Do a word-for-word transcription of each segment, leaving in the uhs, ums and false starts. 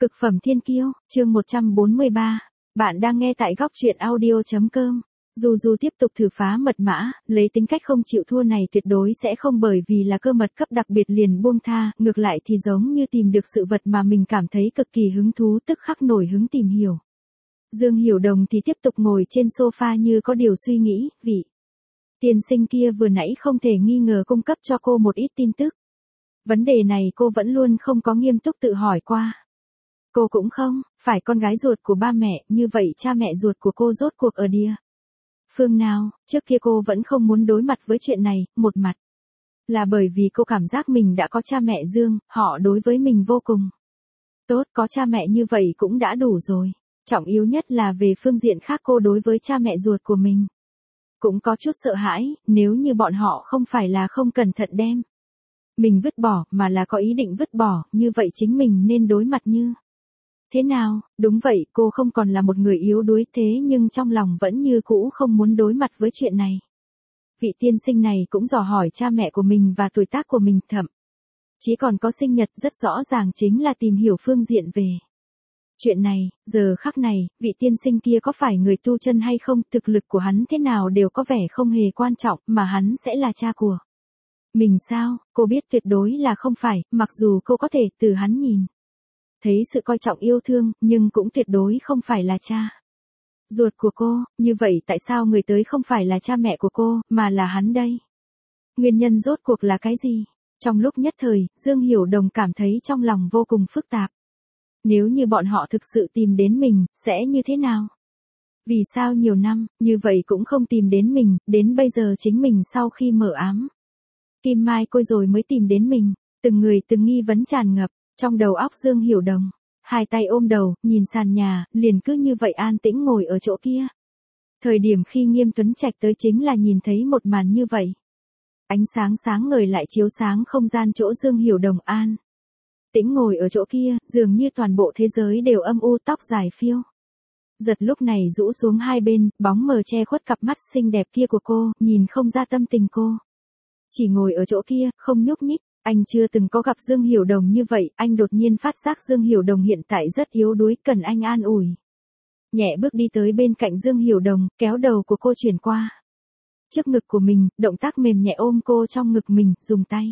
Cực phẩm thiên kiêu, chương một trăm bốn mươi ba. Bạn đang nghe tại góc truyện audio chấm com. Dù dù tiếp tục thử phá mật mã, lấy tính cách không chịu thua này tuyệt đối sẽ không bởi vì là cơ mật cấp đặc biệt liền buông tha, ngược lại thì giống như tìm được sự vật mà mình cảm thấy cực kỳ hứng thú tức khắc nổi hứng tìm hiểu. Dương Hiểu Đồng thì tiếp tục ngồi trên sofa như có điều suy nghĩ, vị tiên sinh kia vừa nãy không thể nghi ngờ cung cấp cho cô một ít tin tức. Vấn đề này cô vẫn luôn không có nghiêm túc tự hỏi qua. Cô cũng không, phải con gái ruột của ba mẹ, như vậy cha mẹ ruột của cô rốt cuộc ở địa phương nào? Trước kia cô vẫn không muốn đối mặt với chuyện này, một mặt là bởi vì cô cảm giác mình đã có cha mẹ Dương, họ đối với mình vô cùng tốt, có cha mẹ như vậy cũng đã đủ rồi. Trọng yếu nhất là về phương diện khác cô đối với cha mẹ ruột của mình cũng có chút sợ hãi, nếu như bọn họ không phải là không cẩn thận đem mình vứt bỏ, mà là có ý định vứt bỏ, như vậy chính mình nên đối mặt như thế nào? Đúng vậy, cô không còn là một người yếu đuối thế nhưng trong lòng vẫn như cũ không muốn đối mặt với chuyện này. Vị tiên sinh này cũng dò hỏi cha mẹ của mình và tuổi tác của mình, thậm chí còn có sinh nhật, rất rõ ràng chính là tìm hiểu phương diện về chuyện này. Giờ khắc này, vị tiên sinh kia có phải người tu chân hay không, thực lực của hắn thế nào đều có vẻ không hề quan trọng, mà hắn sẽ là cha của mình sao? Cô biết tuyệt đối là không phải, mặc dù cô có thể từ hắn nhìn thấy sự coi trọng yêu thương, nhưng cũng tuyệt đối không phải là cha ruột của cô. Như vậy tại sao người tới không phải là cha mẹ của cô, mà là hắn đây? Nguyên nhân rốt cuộc là cái gì? Trong lúc nhất thời, Dương Hiểu Đồng cảm thấy trong lòng vô cùng phức tạp. Nếu như bọn họ thực sự tìm đến mình, sẽ như thế nào? Vì sao nhiều năm, như vậy cũng không tìm đến mình, đến bây giờ chính mình sau khi mở ám Kim Mai Côi rồi mới tìm đến mình. Từng người từng nghi vấn tràn ngập trong đầu óc Dương Hiểu Đồng, hai tay ôm đầu, nhìn sàn nhà, liền cứ như vậy an tĩnh ngồi ở chỗ kia. Thời điểm khi Nghiêm Tuấn Trạch tới chính là nhìn thấy một màn như vậy. Ánh sáng sáng ngời lại chiếu sáng không gian chỗ Dương Hiểu Đồng an tĩnh ngồi ở chỗ kia, dường như toàn bộ thế giới đều âm u, tóc dài phiêu giật lúc này rũ xuống hai bên, bóng mờ che khuất cặp mắt xinh đẹp kia của cô, nhìn không ra tâm tình cô. Chỉ ngồi ở chỗ kia, không nhúc nhích. Anh chưa từng có gặp Dương Hiểu Đồng như vậy, anh đột nhiên phát giác Dương Hiểu Đồng hiện tại rất yếu đuối, cần anh an ủi. Nhẹ bước đi tới bên cạnh Dương Hiểu Đồng, kéo đầu của cô chuyển qua trước ngực của mình, động tác mềm nhẹ ôm cô trong ngực mình, dùng tay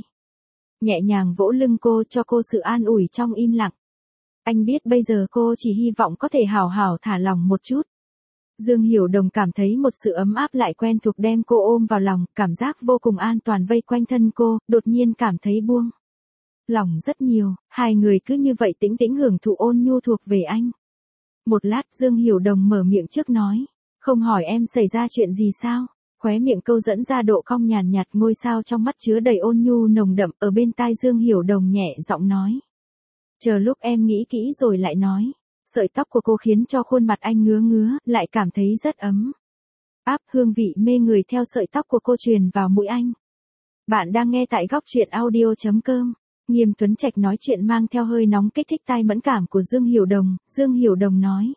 nhẹ nhàng vỗ lưng cô, cho cô sự an ủi trong im lặng. Anh biết bây giờ cô chỉ hy vọng có thể hào hào thả lòng một chút. Dương Hiểu Đồng cảm thấy một sự ấm áp lại quen thuộc đem cô ôm vào lòng, cảm giác vô cùng an toàn vây quanh thân cô, đột nhiên cảm thấy buông lòng rất nhiều, hai người cứ như vậy tĩnh tĩnh hưởng thụ ôn nhu thuộc về anh. Một lát Dương Hiểu Đồng mở miệng trước nói, không hỏi em xảy ra chuyện gì sao? Khóe miệng câu dẫn ra độ cong nhàn nhạt, ngôi sao trong mắt chứa đầy ôn nhu nồng đậm, ở bên tai Dương Hiểu Đồng nhẹ giọng nói. Chờ lúc em nghĩ kỹ rồi lại nói. Sợi tóc của cô khiến cho khuôn mặt anh ngứa ngứa, lại cảm thấy rất ấm áp, hương vị mê người theo sợi tóc của cô truyền vào mũi anh. Bạn đang nghe tại góc truyện audio chấm com. Nghiêm Tuấn Trạch nói chuyện mang theo hơi nóng kích thích tai mẫn cảm của Dương Hiểu Đồng. Dương Hiểu Đồng nói,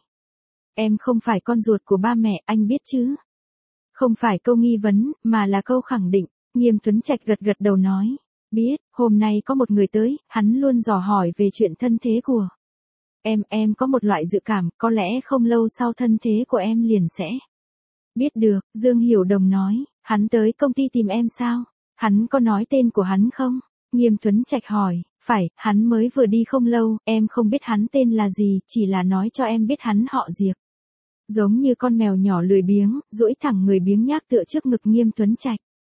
em không phải con ruột của ba mẹ, anh biết chứ? Không phải câu nghi vấn, mà là câu khẳng định. Nghiêm Tuấn Trạch gật gật đầu nói, biết, hôm nay có một người tới, hắn luôn dò hỏi về chuyện thân thế của Em, em có một loại dự cảm, có lẽ không lâu sau thân thế của em liền sẽ biết được. Dương Hiểu Đồng nói, hắn tới công ty tìm em sao? Hắn có nói tên của hắn không? Nghiêm Tuấn Trạch hỏi, phải, hắn mới vừa đi không lâu, em không biết hắn tên là gì, chỉ là nói cho em biết hắn họ Diệp. Giống như con mèo nhỏ lười biếng, duỗi thẳng người biếng nhác tựa trước ngực Nghiêm Tuấn Trạch.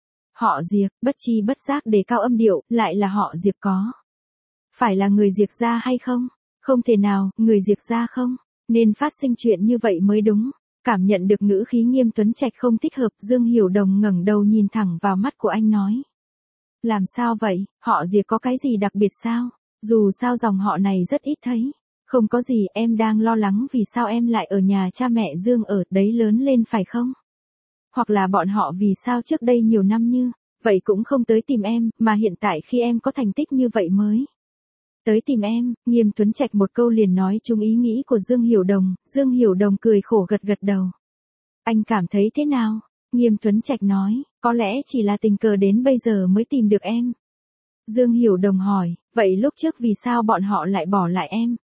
Họ Diệp, bất chi bất giác đề cao âm điệu, lại là họ Diệp, có phải là người Diệp gia hay không? Không thể nào, người Diệp gia không, nên phát sinh chuyện như vậy mới đúng. Cảm nhận được ngữ khí Nghiêm Tuấn Trạch không thích hợp, Dương Hiểu Đồng ngẩng đầu nhìn thẳng vào mắt của anh nói. Làm sao vậy, họ Diệp có cái gì đặc biệt sao? Dù sao dòng họ này rất ít thấy. Không có gì, em đang lo lắng vì sao em lại ở nhà cha mẹ Dương ở đấy lớn lên phải không? Hoặc là bọn họ vì sao trước đây nhiều năm như vậy cũng không tới tìm em, mà hiện tại khi em có thành tích như vậy mới tới tìm em. Nghiêm Tuấn Trạch một câu liền nói trúng ý nghĩ của Dương Hiểu Đồng. Dương Hiểu Đồng cười khổ gật gật đầu. Anh cảm thấy thế nào? Nghiêm Tuấn Trạch nói, có lẽ chỉ là tình cờ đến bây giờ mới tìm được em. Dương Hiểu Đồng hỏi, vậy lúc trước vì sao bọn họ lại bỏ lại em?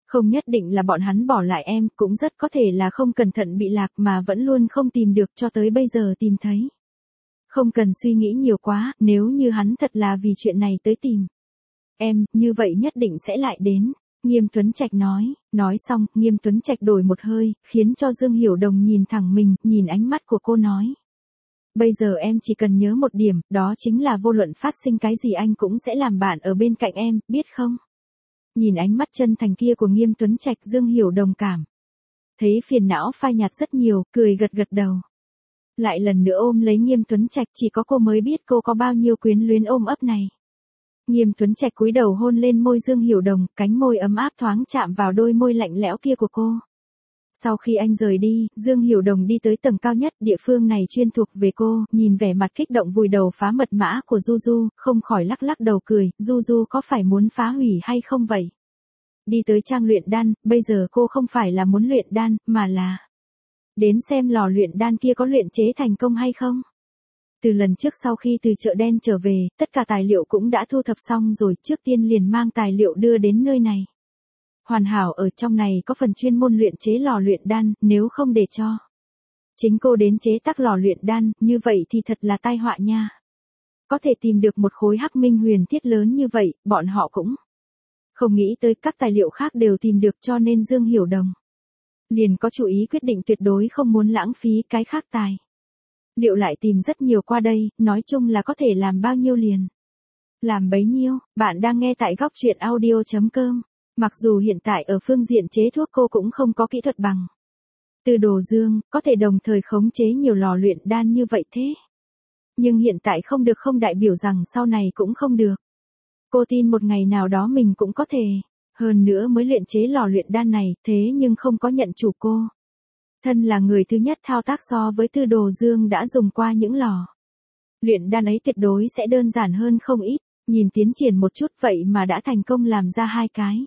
Không nhất định là bọn hắn bỏ lại em, cũng rất có thể là không cẩn thận bị lạc mà vẫn luôn không tìm được cho tới bây giờ tìm thấy. Không cần suy nghĩ nhiều quá, nếu như hắn thật là vì chuyện này tới tìm em, như vậy nhất định sẽ lại đến. Nghiêm Tuấn Trạch nói, nói xong, Nghiêm Tuấn Trạch đổi một hơi, khiến cho Dương Hiểu Đồng nhìn thẳng mình, nhìn ánh mắt của cô nói. Bây giờ em chỉ cần nhớ một điểm, đó chính là vô luận phát sinh cái gì anh cũng sẽ làm bạn ở bên cạnh em, biết không? Nhìn ánh mắt chân thành kia của Nghiêm Tuấn Trạch, Dương Hiểu Đồng cảm thấy phiền não phai nhạt rất nhiều, cười gật gật đầu. Lại lần nữa ôm lấy Nghiêm Tuấn Trạch, chỉ có cô mới biết cô có bao nhiêu quyến luyến ôm ấp này. Nghiêm Tuấn Trạch cúi đầu hôn lên môi Dương Hiểu Đồng, cánh môi ấm áp thoáng chạm vào đôi môi lạnh lẽo kia của cô. Sau khi anh rời đi, Dương Hiểu Đồng đi tới tầng cao nhất, địa phương này chuyên thuộc về cô, nhìn vẻ mặt kích động vùi đầu phá mật mã của Du Du, không khỏi lắc lắc đầu cười, Du Du có phải muốn phá hủy hay không vậy? Đi tới trang luyện đan, bây giờ cô không phải là muốn luyện đan, mà là đến xem lò luyện đan kia có luyện chế thành công hay không. Từ lần trước sau khi từ chợ đen trở về, tất cả tài liệu cũng đã thu thập xong rồi, trước tiên liền mang tài liệu đưa đến nơi này. Hoàn hảo ở trong này có phần chuyên môn luyện chế lò luyện đan, nếu không để cho chính cô đến chế tác lò luyện đan, như vậy thì thật là tai họa nha. Có thể tìm được một khối hắc minh huyền thiết lớn như vậy, bọn họ cũng không nghĩ tới các tài liệu khác đều tìm được, cho nên Dương Hiểu Đồng liền có chủ ý quyết định tuyệt đối không muốn lãng phí cái khác tài liệu lại tìm rất nhiều qua đây, nói chung là có thể làm bao nhiêu liền làm bấy nhiêu. Bạn đang nghe tại góc truyện audio chấm com. Mặc dù hiện tại ở phương diện chế thuốc cô cũng không có kỹ thuật bằng Từ Đồ Dương, có thể đồng thời khống chế nhiều lò luyện đan như vậy thế. Nhưng hiện tại không được không đại biểu rằng sau này cũng không được. Cô tin một ngày nào đó mình cũng có thể. Hơn nữa mới luyện chế lò luyện đan này, thế nhưng không có nhận chủ cô. Thân là người thứ nhất thao tác so với Từ Đồ Dương đã dùng qua những lò luyện đan ấy tuyệt đối sẽ đơn giản hơn không ít. Nhìn tiến triển một chút vậy mà đã thành công làm ra hai cái.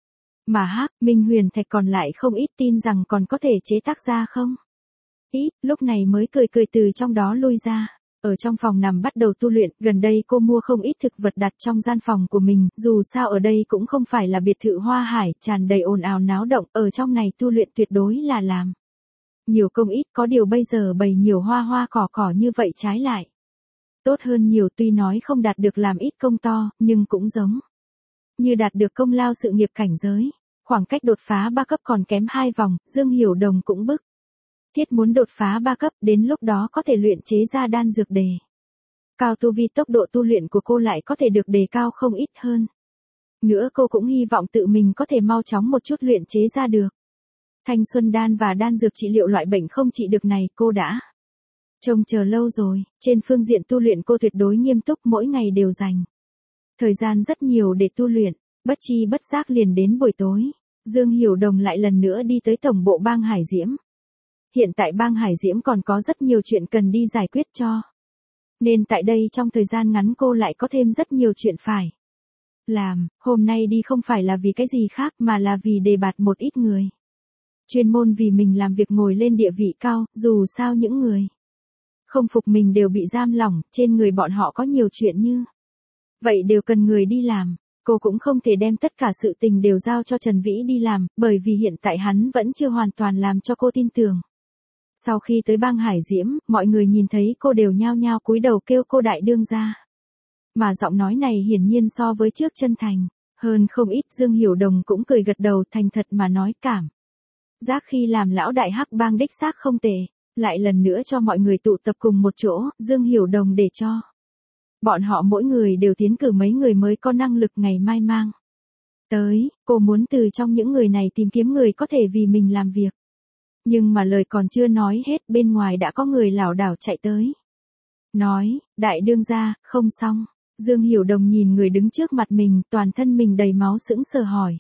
Mà hắc minh huyền thạch còn lại không ít, tin rằng còn có thể chế tác ra không? Ít, lúc này mới cười cười từ trong đó lui ra. Ở trong phòng nằm bắt đầu tu luyện, gần đây cô mua không ít thực vật đặt trong gian phòng của mình, dù sao ở đây cũng không phải là biệt thự hoa hải, tràn đầy ồn ào náo động, ở trong này tu luyện tuyệt đối là làm nhiều công ít, có điều bây giờ bày nhiều hoa hoa cỏ cỏ như vậy trái lại tốt hơn nhiều, tuy nói không đạt được làm ít công to, nhưng cũng giống như đạt được công lao sự nghiệp cảnh giới. Khoảng cách đột phá ba cấp còn kém hai vòng, Dương Hiểu Đồng cũng bức thiết muốn đột phá ba cấp, đến lúc đó có thể luyện chế ra đan dược đề cao tu vi, tốc độ tu luyện của cô lại có thể được đề cao không ít hơn. Nữa cô cũng hy vọng tự mình có thể mau chóng một chút luyện chế ra được thanh xuân đan và đan dược trị liệu loại bệnh không trị được này, cô đã trông chờ lâu rồi. Trên phương diện tu luyện cô tuyệt đối nghiêm túc, mỗi ngày đều dành thời gian rất nhiều để tu luyện. Bất chi bất giác liền đến buổi tối, Dương Hiểu Đồng lại lần nữa đi tới tổng bộ bang Hải Diễm. Hiện tại bang Hải Diễm còn có rất nhiều chuyện cần đi giải quyết cho nên tại đây trong thời gian ngắn cô lại có thêm rất nhiều chuyện phải làm. Hôm nay đi không phải là vì cái gì khác mà là vì đề bạt một ít người chuyên môn vì mình làm việc ngồi lên địa vị cao, dù sao những người không phục mình đều bị giam lỏng, trên người bọn họ có nhiều chuyện như vậy đều cần người đi làm. Cô cũng không thể đem tất cả sự tình đều giao cho Trần Vĩ đi làm, bởi vì hiện tại hắn vẫn chưa hoàn toàn làm cho cô tin tưởng. Sau khi tới bang Hải Diễm, mọi người nhìn thấy cô đều nhao nhao cúi đầu kêu cô đại đương gia. Mà giọng nói này hiển nhiên so với trước chân thành hơn không ít. Dương Hiểu Đồng cũng cười gật đầu, thành thật mà nói cảm giác khi làm lão đại hắc bang đích xác không tệ. Lại lần nữa cho mọi người tụ tập cùng một chỗ, Dương Hiểu Đồng để cho bọn họ mỗi người đều tiến cử mấy người mới có năng lực ngày mai mang tới. Cô muốn từ trong những người này tìm kiếm người có thể vì mình làm việc. Nhưng mà lời còn chưa nói hết, bên ngoài đã có người lảo đảo chạy tới. Nói, đại đương gia, không xong. Dương Hiểu Đồng nhìn người đứng trước mặt mình, toàn thân mình đầy máu sững sờ hỏi.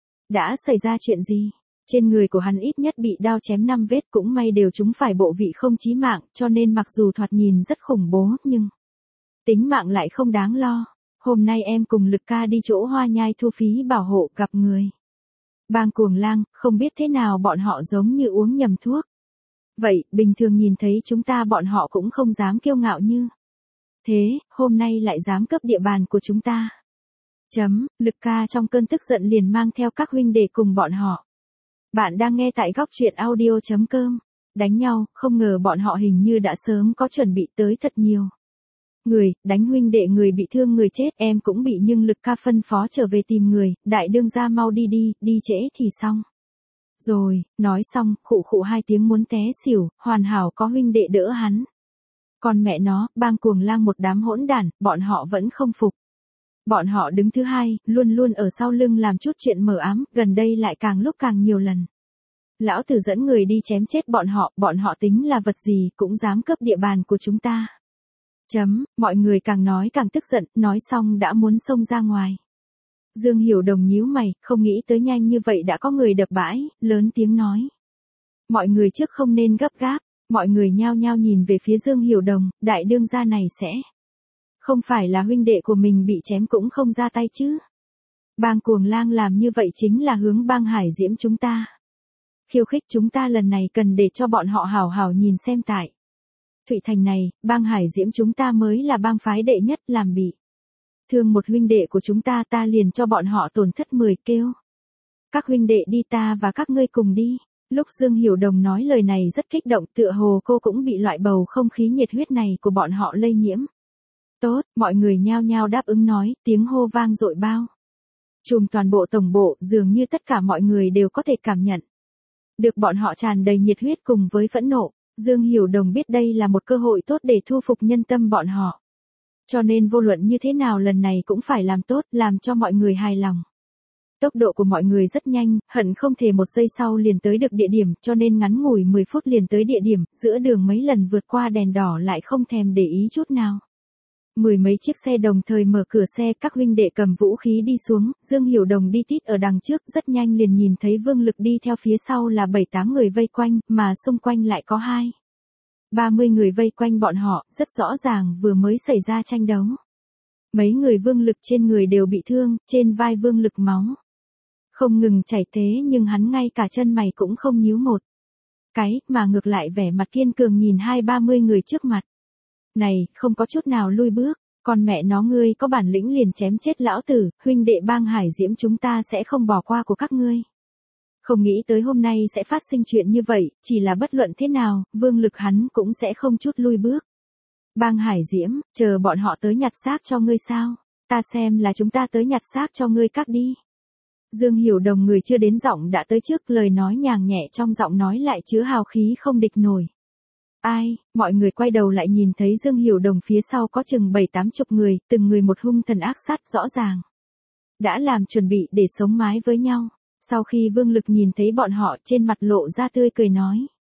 Đã xảy ra chuyện gì? Trên người của hắn ít nhất bị đao chém năm vết, cũng may đều chúng phải bộ vị không chí mạng, cho nên mặc dù thoạt nhìn rất khủng bố nhưng tính mạng lại không đáng lo. Hôm nay em cùng Lực ca đi chỗ Hoa Nhai thu phí bảo hộ, gặp người bang Cuồng Lang, không biết thế nào bọn họ giống như uống nhầm thuốc. Vậy, bình thường nhìn thấy chúng ta bọn họ cũng không dám kiêu ngạo như thế, hôm nay lại dám cướp địa bàn của chúng ta. Chấm, Lực ca trong cơn tức giận liền mang theo các huynh đệ cùng bọn họ. Bạn đang nghe tại góc truyện audio.com. Đánh nhau, không ngờ bọn họ hình như đã sớm có chuẩn bị tới thật nhiều. Người, đánh huynh đệ người bị thương người chết, em cũng bị nhưng Lực ca phân phó trở về tìm người, đại đương gia mau đi đi, đi trễ thì xong. Rồi, nói xong, khụ khụ hai tiếng muốn té xỉu, hoàn hảo có huynh đệ đỡ hắn. Còn mẹ nó, Bang Cuồng Lang một đám hỗn đản, bọn họ vẫn không phục. Bọn họ đứng thứ hai, luôn luôn ở sau lưng làm chút chuyện mờ ám, gần đây lại càng lúc càng nhiều lần. Lão tử dẫn người đi chém chết bọn họ, bọn họ tính là vật gì cũng dám cướp địa bàn của chúng ta. Chấm, mọi người càng nói càng tức giận, nói xong đã muốn xông ra ngoài. Dương Hiểu Đồng nhíu mày, không nghĩ tới nhanh như vậy đã có người đập bãi, lớn tiếng nói. Mọi người trước không nên gấp gáp, mọi người nhao nhao nhìn về phía Dương Hiểu Đồng, đại đương gia này sẽ. Không phải là huynh đệ của mình bị chém cũng không ra tay chứ. Bang Cuồng Lang làm như vậy chính là hướng Bang Hải Diễm chúng ta. Khiêu khích chúng ta lần này cần để cho bọn họ hào hào nhìn xem tại. Thụy Thành này, Bang Hải Diễm chúng ta mới là bang phái đệ nhất làm bị. Thương một huynh đệ của chúng ta ta liền cho bọn họ tổn thất mười kêu. Các huynh đệ đi ta và các ngươi cùng đi. Lúc Dương Hiểu Đồng nói lời này rất kích động, tựa hồ cô cũng bị loại bầu không khí nhiệt huyết này của bọn họ lây nhiễm. Tốt, mọi người nhao nhao đáp ứng nói, tiếng hô vang dội bao. Trùm toàn bộ tổng bộ, dường như tất cả mọi người đều có thể cảm nhận. Được bọn họ tràn đầy nhiệt huyết cùng với phẫn nộ, Dương Hiểu Đồng biết đây là một cơ hội tốt để thu phục nhân tâm bọn họ. Cho nên vô luận như thế nào lần này cũng phải làm tốt, làm cho mọi người hài lòng. Tốc độ của mọi người rất nhanh, hận không thể một giây sau liền tới được địa điểm, cho nên ngắn ngủi mười phút liền tới địa điểm, giữa đường mấy lần vượt qua đèn đỏ lại không thèm để ý chút nào. Mười mấy chiếc xe đồng thời mở cửa xe, các huynh đệ cầm vũ khí đi xuống, Dương Hiểu Đồng đi tít ở đằng trước, rất nhanh liền nhìn thấy Vương Lực đi theo phía sau là bảy tám người vây quanh, mà xung quanh lại có hai ba mươi người vây quanh bọn họ, rất rõ ràng vừa mới xảy ra tranh đấu. Mấy người Vương Lực trên người đều bị thương, trên vai Vương Lực máu không ngừng chảy thế nhưng hắn ngay cả chân mày cũng không nhíu một cái, mà ngược lại vẻ mặt kiên cường nhìn hai ba mươi người trước mặt. Này, không có chút nào lui bước, còn mẹ nó ngươi có bản lĩnh liền chém chết lão tử, huynh đệ Bang Hải Diễm chúng ta sẽ không bỏ qua của các ngươi. Không nghĩ tới hôm nay sẽ phát sinh chuyện như vậy, chỉ là bất luận thế nào, Vương Lực hắn cũng sẽ không chút lui bước. Bang Hải Diễm, chờ bọn họ tới nhặt xác cho ngươi sao? Ta xem là chúng ta tới nhặt xác cho ngươi các đi. Dương Hiểu Đồng người chưa đến giọng đã tới trước, lời nói nhàng nhẹ trong giọng nói lại chứa hào khí không địch nổi. Ai, mọi người quay đầu lại nhìn thấy Dương Hiểu Đồng phía sau có chừng bảy tám chục người, từng người một hung thần ác sát rõ ràng. Đã làm chuẩn bị để sống mái với nhau. Sau khi Vương Lực nhìn thấy bọn họ trên mặt lộ ra tươi cười nói.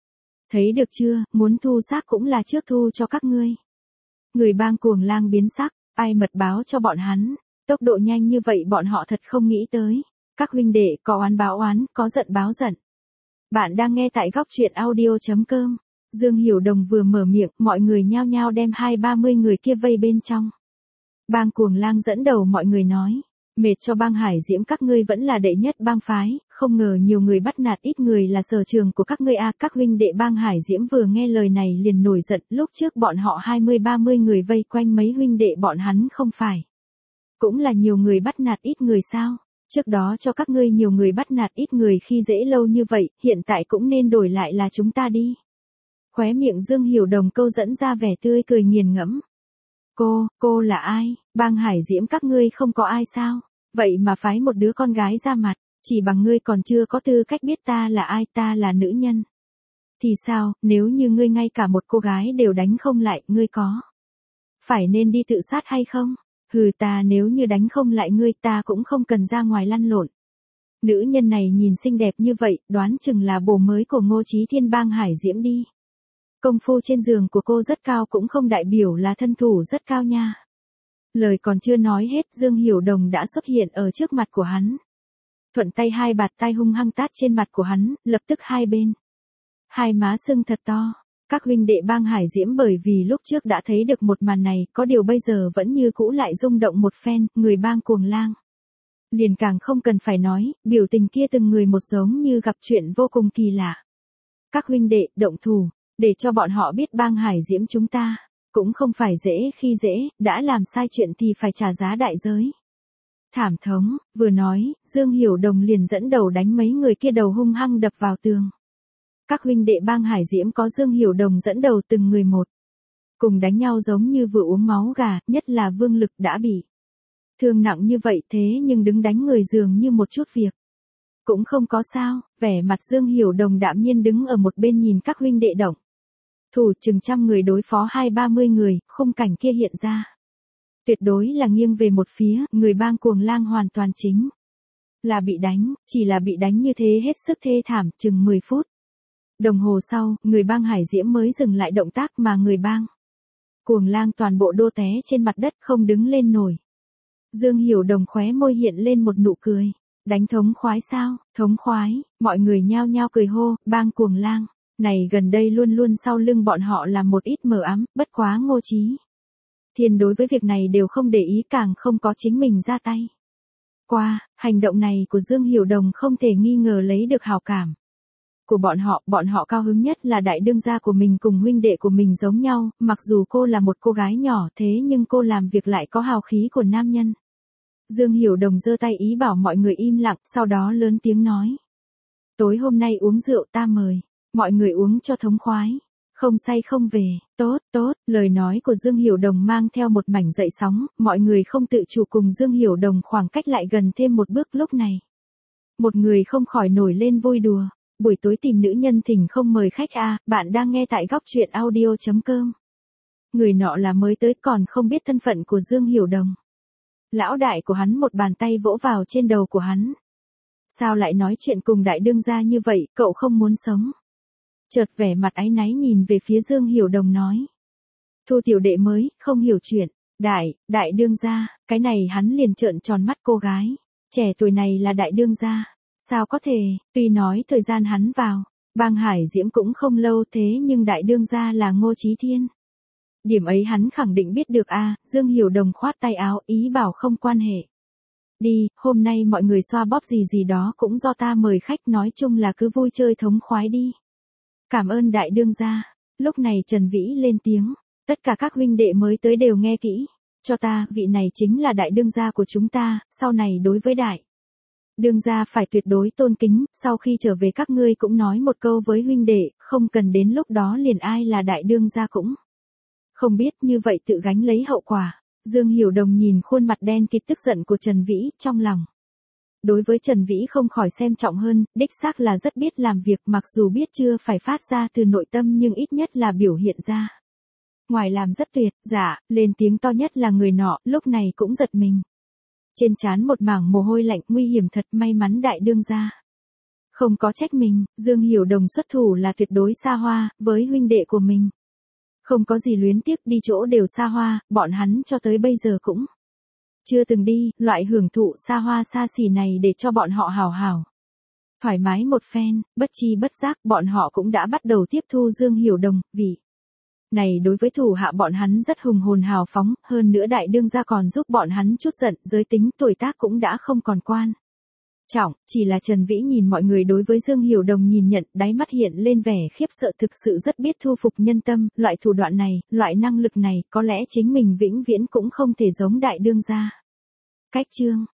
Thấy được chưa, muốn thu xác cũng là trước thu cho các ngươi. Người Bang Cuồng Lang biến sắc, ai mật báo cho bọn hắn, tốc độ nhanh như vậy bọn họ thật không nghĩ tới. Các huynh đệ có oán báo oán, có giận báo giận. Bạn đang nghe tại góc truyện audio.com. Dương Hiểu Đồng vừa mở miệng, mọi người nhao nhao đem hai ba mươi người kia vây bên trong. Bang Cuồng Lang dẫn đầu mọi người nói. Mệt cho Bang Hải Diễm các ngươi vẫn là đệ nhất bang phái, không ngờ nhiều người bắt nạt ít người là sở trường của các ngươi a. À, các huynh đệ Bang Hải Diễm vừa nghe lời này liền nổi giận, lúc trước bọn họ hai mươi ba mươi người vây quanh mấy huynh đệ bọn hắn không phải. Cũng là nhiều người bắt nạt ít người sao? Trước đó cho các ngươi nhiều người bắt nạt ít người khi dễ lâu như vậy, hiện tại cũng nên đổi lại là chúng ta đi. Khóe miệng Dương Hiểu Đồng câu dẫn ra vẻ tươi cười nghiền ngẫm. Cô, cô là ai? Bang Hải Diễm các ngươi không có ai sao? Vậy mà phái một đứa con gái ra mặt, chỉ bằng ngươi còn chưa có tư cách biết ta là ai, ta là nữ nhân. Thì sao, nếu như ngươi ngay cả một cô gái đều đánh không lại, ngươi có phải nên đi tự sát hay không? Hừ, ta nếu như đánh không lại ngươi ta cũng không cần ra ngoài lăn lộn. Nữ nhân này nhìn xinh đẹp như vậy, đoán chừng là bồ mới của Ngô Chí Thiên Bang Hải Diễm đi. Công phu trên giường của cô rất cao cũng không đại biểu là thân thủ rất cao nha. Lời còn chưa nói hết, Dương Hiểu Đồng đã xuất hiện ở trước mặt của hắn. Thuận tay hai bạt tay hung hăng tát trên mặt của hắn, lập tức hai bên hai má sưng thật to. Các huynh đệ Bang Hải Diễm bởi vì lúc trước đã thấy được một màn này, có điều bây giờ vẫn như cũ lại rung động một phen, người Bang Cuồng Lang liền càng không cần phải nói, biểu tình kia từng người một giống như gặp chuyện vô cùng kỳ lạ. Các huynh đệ, động thủ, để cho bọn họ biết Bang Hải Diễm chúng ta cũng không phải dễ khi dễ, đã làm sai chuyện thì phải trả giá đại giới. thảm thống, vừa nói, Dương Hiểu Đồng liền dẫn đầu đánh mấy người kia đầu hung hăng đập vào tường. Các huynh đệ bang Hải Diễm có Dương Hiểu Đồng dẫn đầu từng người một. Cùng đánh nhau giống như vừa uống máu gà, nhất là Vương Lực đã bị thương nặng như vậy thế nhưng đứng đánh người dường như một chút việc. Cũng không có sao, vẻ mặt Dương Hiểu Đồng đạm nhiên đứng ở một bên nhìn các huynh đệ động. Thủ chừng trăm người đối phó hai ba mươi người, khung cảnh kia hiện ra. Tuyệt đối là nghiêng về một phía, người bang Cuồng Lang hoàn toàn chính là bị đánh, chỉ là bị đánh như thế hết sức thê thảm, chừng mười phút. Đồng hồ sau, người bang Hải Diễm mới dừng lại động tác mà người bang Cuồng Lang toàn bộ đô té trên mặt đất không đứng lên nổi. Dương Hiểu Đồng khóe môi hiện lên một nụ cười. Đánh thống khoái sao, thống khoái, mọi người nhao nhao cười hô, bang Cuồng Lang. Này gần đây luôn luôn sau lưng bọn họ là một ít mờ ám, bất quá Ngô Chí Thiên đối với việc này đều không để ý càng không có chính mình ra tay. Qua, hành động này của Dương Hiểu Đồng không thể nghi ngờ lấy được hào cảm của bọn họ, bọn họ cao hứng nhất là đại đương gia của mình cùng huynh đệ của mình giống nhau, mặc dù cô là một cô gái nhỏ thế nhưng cô làm việc lại có hào khí của nam nhân. Dương Hiểu Đồng giơ tay ý bảo mọi người im lặng, sau đó lớn tiếng nói. Tối hôm nay uống rượu ta mời, mọi người uống cho thống khoái, không say không về, tốt, tốt, lời nói của Dương Hiểu Đồng mang theo một mảnh dậy sóng, mọi người không tự chủ cùng Dương Hiểu Đồng khoảng cách lại gần thêm một bước lúc này. Một người không khỏi nổi lên vui đùa. Buổi tối tìm nữ nhân thỉnh không mời khách à, bạn đang nghe tại góc truyện audio chấm com. Người nọ là mới tới còn không biết thân phận của Dương Hiểu Đồng. Lão đại của hắn một bàn tay vỗ vào trên đầu của hắn. Sao lại nói chuyện cùng đại đương gia như vậy, cậu không muốn sống. Chợt vẻ mặt áy náy nhìn về phía Dương Hiểu Đồng nói. Thu tiểu đệ mới, không hiểu chuyện. Đại, đại đương gia, cái này hắn liền trợn tròn mắt cô gái. Trẻ tuổi này là đại đương gia. Sao có thể, tuy nói thời gian hắn vào, bang Hải Diễm cũng không lâu thế nhưng đại đương gia là Ngô Chí Thiên. Điểm ấy hắn khẳng định biết được a. À, Dương Hiểu Đồng khoát tay áo ý bảo không quan hệ. Đi, hôm nay mọi người xoa bóp gì gì đó cũng do ta mời khách, nói chung là cứ vui chơi thống khoái đi. Cảm ơn đại đương gia. Lúc này Trần Vĩ lên tiếng, tất cả các huynh đệ mới tới đều nghe kỹ, cho ta, vị này chính là đại đương gia của chúng ta, sau này đối với đại đương gia phải tuyệt đối tôn kính, sau khi trở về các ngươi cũng nói một câu với huynh đệ, không cần đến lúc đó liền ai là đại đương gia cũng không biết, như vậy tự gánh lấy hậu quả. Dương Hiểu Đồng nhìn khuôn mặt đen kịt tức giận của Trần Vĩ, trong lòng đối với Trần Vĩ không khỏi xem trọng hơn, đích xác là rất biết làm việc, mặc dù biết chưa phải phát ra từ nội tâm nhưng ít nhất là biểu hiện ra ngoài làm rất tuyệt. Dạ, lên tiếng to nhất là người nọ, lúc này cũng giật mình. Trên trán một mảng mồ hôi lạnh, nguy hiểm thật, may mắn đại đương gia không có trách mình. Dương Hiểu Đồng xuất thủ là tuyệt đối xa hoa, với huynh đệ của mình không có gì luyến tiếc, đi chỗ đều xa hoa, bọn hắn cho tới bây giờ cũng chưa từng đi, loại hưởng thụ xa hoa xa xỉ này để cho bọn họ hào hào thoải mái một phen, bất chi bất giác bọn họ cũng đã bắt đầu tiếp thu Dương Hiểu Đồng, vì này đối với thủ hạ bọn hắn rất hùng hồn hào phóng, hơn nữa đại đương gia còn giúp bọn hắn chút giận, giới tính tuổi tác cũng đã không còn quan trọng, chỉ là Trần Vĩ nhìn mọi người đối với Dương Hiểu Đồng nhìn nhận, đáy mắt hiện lên vẻ khiếp sợ, thực sự rất biết thu phục nhân tâm, loại thủ đoạn này, loại năng lực này, có lẽ chính mình vĩnh viễn cũng không thể giống đại đương gia. Cách chương